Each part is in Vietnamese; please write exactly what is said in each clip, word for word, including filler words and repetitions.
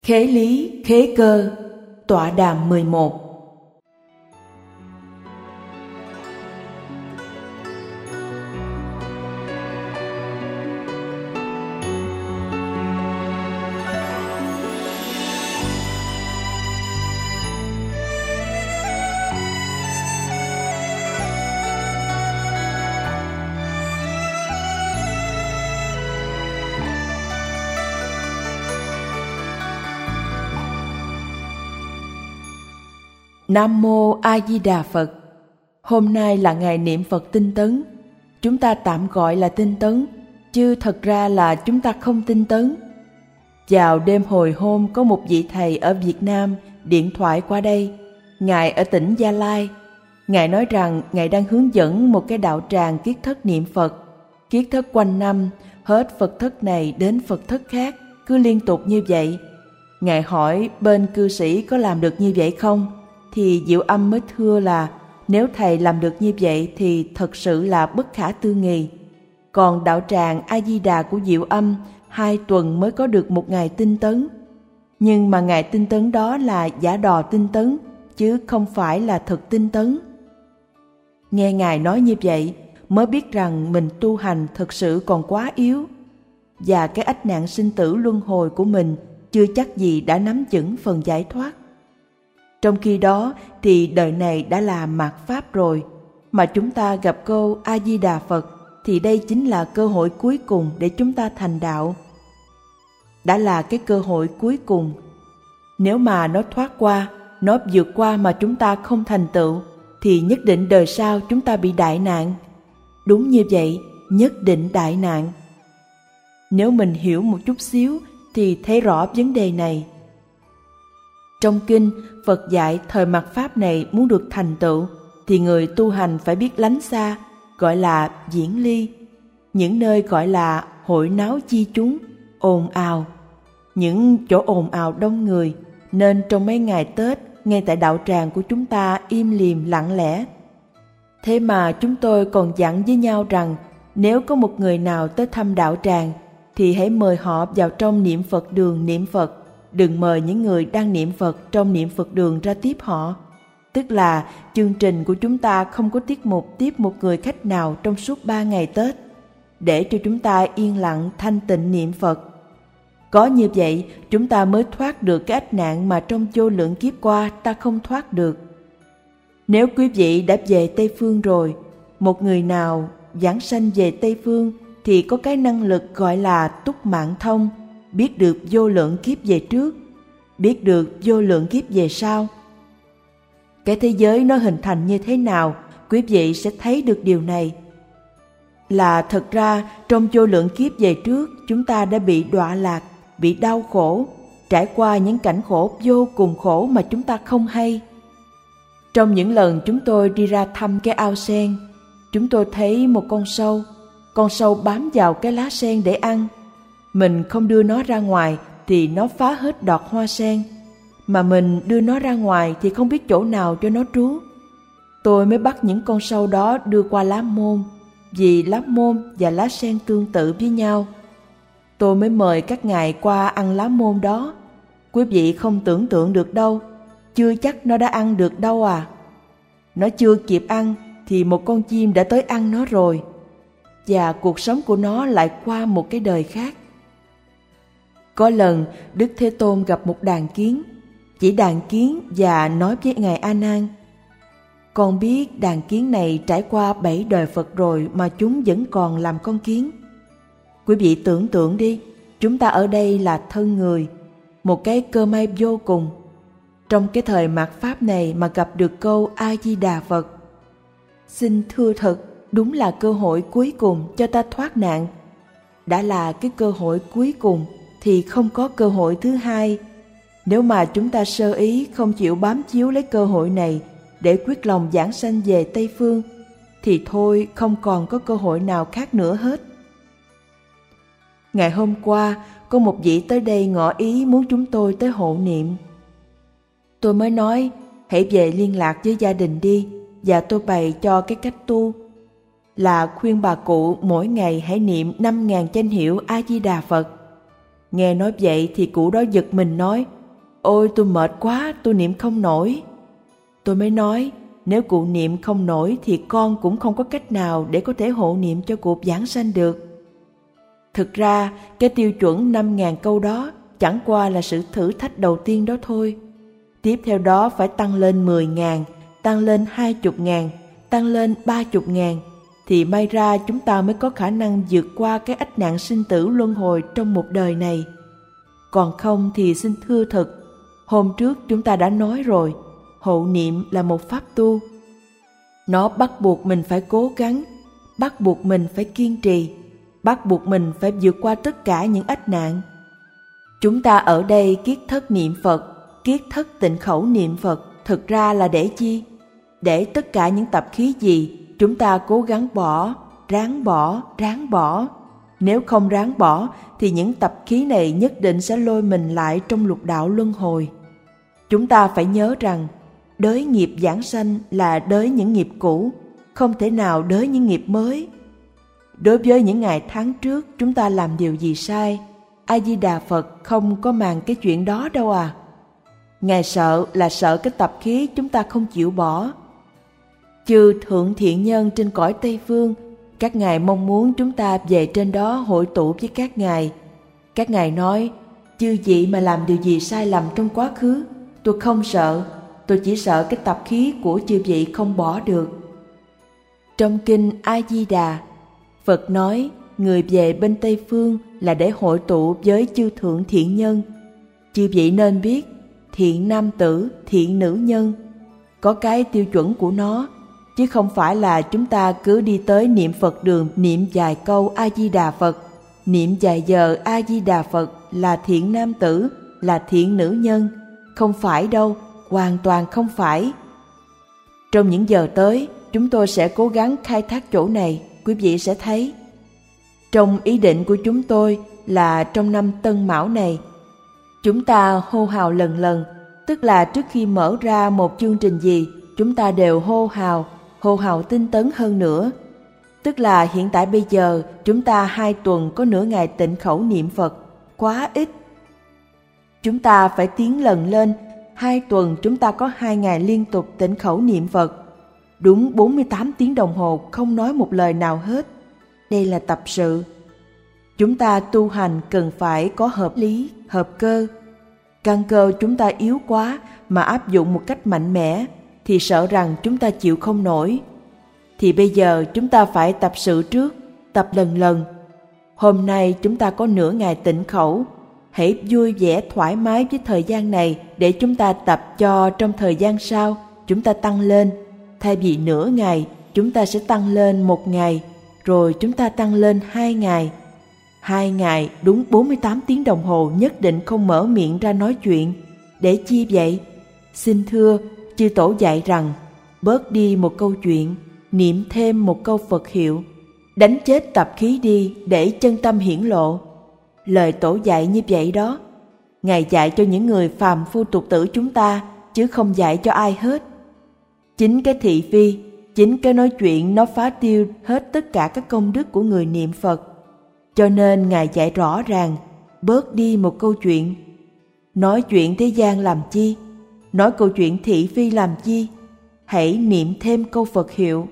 Khế lý, khế cơ, tọa đàm mười một. Nam Mô A Di Đà Phật. Hôm nay là ngày niệm Phật tinh tấn. Chúng ta tạm gọi là tinh tấn, chứ thật ra là chúng ta không tinh tấn. Vào đêm hồi hôm có một vị thầy ở Việt Nam điện thoại qua đây. Ngài ở tỉnh Gia Lai. Ngài nói rằng Ngài đang hướng dẫn một cái đạo tràng kiết thất niệm Phật. Kiết thất quanh năm, hết Phật thất này đến Phật thất khác, cứ liên tục như vậy. Ngài hỏi bên cư sĩ có làm được như vậy không? Thì Diệu Âm mới thưa là nếu thầy làm được như vậy thì thật sự là bất khả tư nghị. Còn đạo tràng A Di Đà của Diệu Âm hai tuần mới có được một ngày tinh tấn. Nhưng mà ngày tinh tấn đó là giả đò tinh tấn, chứ không phải là thực tinh tấn. Nghe Ngài nói như vậy mới biết rằng mình tu hành thực sự còn quá yếu, và cái ách nạn sinh tử luân hồi của mình chưa chắc gì đã nắm vững phần giải thoát. Trong khi đó thì đời này đã là mạt Pháp rồi, mà chúng ta gặp câu A-di-đà Phật thì đây chính là cơ hội cuối cùng để chúng ta thành đạo. Đã là cái cơ hội cuối cùng. Nếu mà nó thoát qua, nó vượt qua mà chúng ta không thành tựu, thì nhất định đời sau chúng ta bị đại nạn. Đúng như vậy, nhất định đại nạn. Nếu mình hiểu một chút xíu thì thấy rõ vấn đề này. Trong kinh, Phật dạy thời mạt Pháp này muốn được thành tựu thì người tu hành phải biết lánh xa, gọi là viễn ly. Những nơi gọi là hội náo chi chúng, ồn ào. Những chỗ ồn ào đông người, nên trong mấy ngày Tết, ngay tại đạo tràng của chúng ta im lìm lặng lẽ. Thế mà chúng tôi còn dặn với nhau rằng nếu có một người nào tới thăm đạo tràng thì hãy mời họ vào trong niệm Phật đường niệm Phật. Đừng mời những người đang niệm Phật trong niệm Phật đường ra tiếp họ. Tức là chương trình của chúng ta không có tiết mục tiếp một người khách nào trong suốt ba ngày Tết, để cho chúng ta yên lặng thanh tịnh niệm Phật. Có như vậy chúng ta mới thoát được cái ách nạn mà trong vô lượng kiếp qua ta không thoát được. Nếu quý vị đã về Tây Phương rồi, một người nào giảng sanh về Tây Phương thì có cái năng lực gọi là túc mạng thông, biết được vô lượng kiếp về trước, biết được vô lượng kiếp về sau. Cái thế giới nó hình thành như thế nào, quý vị sẽ thấy được điều này. Là thật ra trong vô lượng kiếp về trước chúng ta đã bị đọa lạc, bị đau khổ, trải qua những cảnh khổ vô cùng khổ mà chúng ta không hay. Trong những lần chúng tôi đi ra thăm cái ao sen, chúng tôi thấy một con sâu, con sâu bám vào cái lá sen để ăn. Mình không đưa nó ra ngoài thì nó phá hết đọt hoa sen, mà mình đưa nó ra ngoài thì không biết chỗ nào cho nó trú. Tôi mới bắt những con sâu đó đưa qua lá môn, vì lá môn và lá sen tương tự với nhau. Tôi mới mời các ngài qua ăn lá môn đó. Quý vị không tưởng tượng được đâu, chưa chắc nó đã ăn được đâu à. Nó chưa kịp ăn thì một con chim đã tới ăn nó rồi, và cuộc sống của nó lại qua một cái đời khác. Có lần Đức Thế Tôn gặp một đàn kiến, chỉ đàn kiến và nói với Ngài A Nan: con biết đàn kiến này trải qua bảy đời Phật rồi mà chúng vẫn còn làm con kiến. Quý vị tưởng tượng đi, chúng ta ở đây là thân người, một cái cơ may vô cùng. Trong cái thời mạt Pháp này mà gặp được câu A-di-đà Phật, xin thưa thật, đúng là cơ hội cuối cùng cho ta thoát nạn. Đã là cái cơ hội cuối cùng thì không có cơ hội thứ hai. Nếu mà chúng ta sơ ý không chịu bám chiếu lấy cơ hội này để quyết lòng giảng sanh về Tây Phương, thì thôi không còn có cơ hội nào khác nữa hết. Ngày hôm qua, có một vị tới đây ngỏ ý muốn chúng tôi tới hộ niệm. Tôi mới nói, hãy về liên lạc với gia đình đi, và tôi bày cho cái cách tu. Là khuyên bà cụ mỗi ngày hãy niệm năm ngàn danh hiệu A-di-đà Phật. Nghe nói vậy thì cụ đó giật mình nói, Ôi tôi mệt quá, tôi niệm không nổi. Tôi mới nói, nếu cụ niệm không nổi thì con cũng không có cách nào để có thể hộ niệm cho cụ giảng sanh được. Thực ra, cái tiêu chuẩn năm ngàn câu đó chẳng qua là sự thử thách đầu tiên đó thôi. Tiếp theo đó phải tăng lên mười ngàn, tăng lên hai mươi ngàn, tăng lên ba mươi ngàn, thì may ra chúng ta mới có khả năng vượt qua cái ách nạn sinh tử luân hồi trong một đời này. Còn không thì xin thưa thật, hôm trước chúng ta đã nói rồi, hộ niệm là một pháp tu. Nó bắt buộc mình phải cố gắng, bắt buộc mình phải kiên trì, bắt buộc mình phải vượt qua tất cả những ách nạn. Chúng ta ở đây kiết thất niệm Phật, kiết thất tịnh khẩu niệm Phật, thực ra là để chi? Để tất cả những tập khí gì chúng ta cố gắng bỏ, ráng bỏ, ráng bỏ. Nếu không ráng bỏ thì những tập khí này nhất định sẽ lôi mình lại trong lục đạo luân hồi. Chúng ta phải nhớ rằng đới nghiệp giảng sanh là đới những nghiệp cũ, không thể nào đới những nghiệp mới. Đối với những ngày tháng trước chúng ta làm điều gì sai, A Di Đà Phật không có màng cái chuyện đó đâu à. Ngài sợ là sợ cái tập khí chúng ta không chịu bỏ. Chư thượng thiện nhân trên cõi Tây Phương, các ngài mong muốn chúng ta về trên đó hội tụ với các ngài. Các ngài nói, chư vị mà làm điều gì sai lầm trong quá khứ, tôi không sợ, tôi chỉ sợ cái tập khí của chư vị không bỏ được. Trong kinh A Di Đà, Phật nói người về bên Tây Phương là để hội tụ với chư thượng thiện nhân. Chư vị nên biết, thiện nam tử, thiện nữ nhân, có cái tiêu chuẩn của nó, chứ không phải là chúng ta cứ đi tới niệm Phật đường niệm vài câu A Di Đà Phật, niệm vài giờ A Di Đà Phật là thiện nam tử, là thiện nữ nhân. Không phải đâu, hoàn toàn không phải. Trong những giờ tới, chúng tôi sẽ cố gắng khai thác chỗ này, quý vị sẽ thấy. Trong ý định của chúng tôi là trong năm Tân Mão này, chúng ta hô hào lần lần, tức là trước khi mở ra một chương trình gì, chúng ta đều hô hào, hô hào tinh tấn hơn nữa. Tức là hiện tại bây giờ chúng ta hai tuần có nửa ngày tịnh khẩu niệm Phật, quá ít. Chúng ta phải tiến lần lên, hai tuần chúng ta có hai ngày liên tục tịnh khẩu niệm Phật, đúng bốn mươi tám tiếng đồng hồ không nói một lời nào hết. Đây là tập sự. Chúng ta tu hành cần phải có hợp lý, hợp cơ. Căn cơ chúng ta yếu quá mà áp dụng một cách mạnh mẽ thì sợ rằng chúng ta chịu không nổi. Thì bây giờ chúng ta phải tập sự trước, tập lần lần. Hôm nay chúng ta có nửa ngày tịnh khẩu, hãy vui vẻ thoải mái với thời gian này để chúng ta tập cho trong thời gian sau chúng ta tăng lên. Thay vì nửa ngày, chúng ta sẽ tăng lên một ngày, rồi chúng ta tăng lên hai ngày. Hai ngày đúng bốn mươi tám tiếng đồng hồ nhất định không mở miệng ra nói chuyện. Để chi vậy? Xin thưa, chư tổ dạy rằng bớt đi một câu chuyện, niệm thêm một câu Phật hiệu, đánh chết tập khí đi để chân tâm hiển lộ. Lời tổ dạy như vậy đó. Ngài dạy cho những người phàm phu tục tử chúng ta, chứ không dạy cho ai hết. Chính cái thị phi, chính cái nói chuyện nó phá tiêu hết tất cả các công đức của người niệm Phật. Cho nên Ngài dạy rõ ràng, bớt đi một câu chuyện. Nói chuyện thế gian làm chi? Nói câu chuyện thị phi làm chi? Hãy niệm thêm câu Phật hiệu.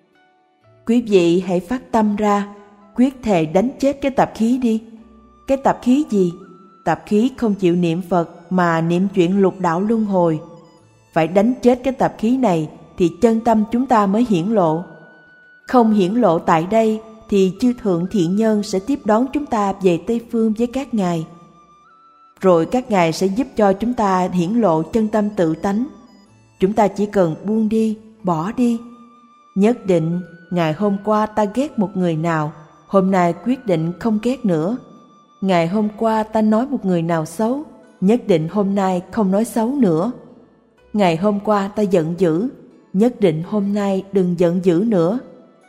Quý vị hãy phát tâm ra, quyết thề đánh chết cái tập khí đi. Cái tập khí gì? Tập khí không chịu niệm Phật mà niệm chuyện lục đạo luân hồi. Phải đánh chết cái tập khí này thì chân tâm chúng ta mới hiển lộ. Không hiển lộ tại đây thì chư thượng thiện nhân sẽ tiếp đón chúng ta về Tây Phương với các ngài. Rồi các ngài sẽ giúp cho chúng ta hiển lộ chân tâm tự tánh. Chúng ta chỉ cần buông đi, bỏ đi. Nhất định, ngày hôm qua ta ghét một người nào, hôm nay quyết định không ghét nữa. Ngày hôm qua ta nói một người nào xấu, nhất định hôm nay không nói xấu nữa. Ngày hôm qua ta giận dữ, nhất định hôm nay đừng giận dữ nữa.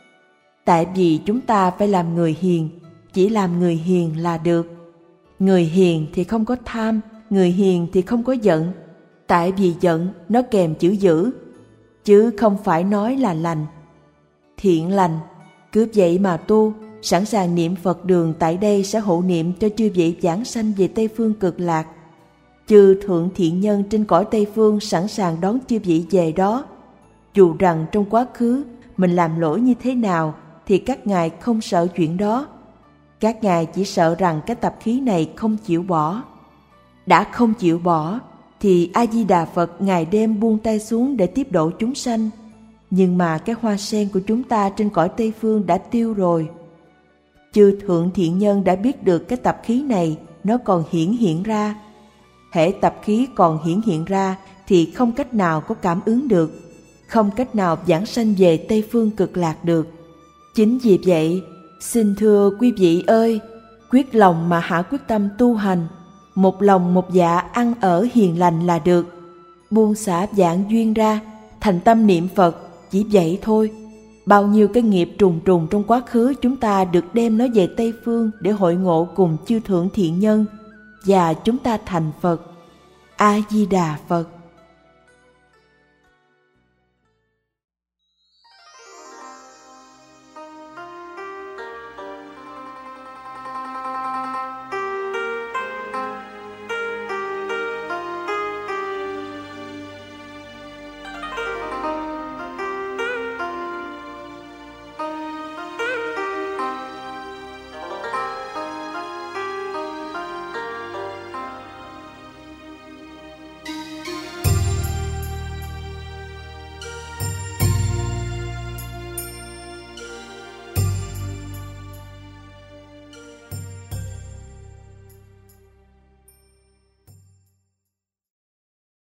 Tại vì chúng ta phải làm người hiền, chỉ làm người hiền là được. Người hiền thì không có tham, người hiền thì không có giận. Tại vì giận nó kèm chữ dữ, chứ không phải nói là lành. Thiện lành, cứ vậy mà tu, sẵn sàng niệm Phật đường tại đây sẽ hộ niệm cho chư vị giảng sanh về Tây Phương Cực Lạc. Chư thượng thiện nhân trên cõi Tây Phương sẵn sàng đón chư vị về đó. Dù rằng trong quá khứ mình làm lỗi như thế nào thì các ngài không sợ chuyện đó. Các ngài chỉ sợ rằng cái tập khí này không chịu bỏ. Đã không chịu bỏ thì A-di-đà Phật ngày đêm buông tay xuống để tiếp độ chúng sanh. Nhưng mà cái hoa sen của chúng ta trên cõi Tây Phương đã tiêu rồi. Chư thượng thiện nhân đã biết được cái tập khí này nó còn hiển hiện ra. Hễ tập khí còn hiển hiện ra thì không cách nào có cảm ứng được, không cách nào vãng sanh về Tây Phương Cực Lạc được. Chính vì vậy, xin thưa quý vị ơi, quyết lòng mà hạ quyết tâm tu hành, một lòng một dạ ăn ở hiền lành là được. Buông xả vạn duyên ra, thành tâm niệm Phật, chỉ vậy thôi. Bao nhiêu cái nghiệp trùng trùng trong quá khứ chúng ta được đem nó về Tây Phương để hội ngộ cùng chư thượng thiện nhân, và chúng ta thành Phật. A Di Đà Phật.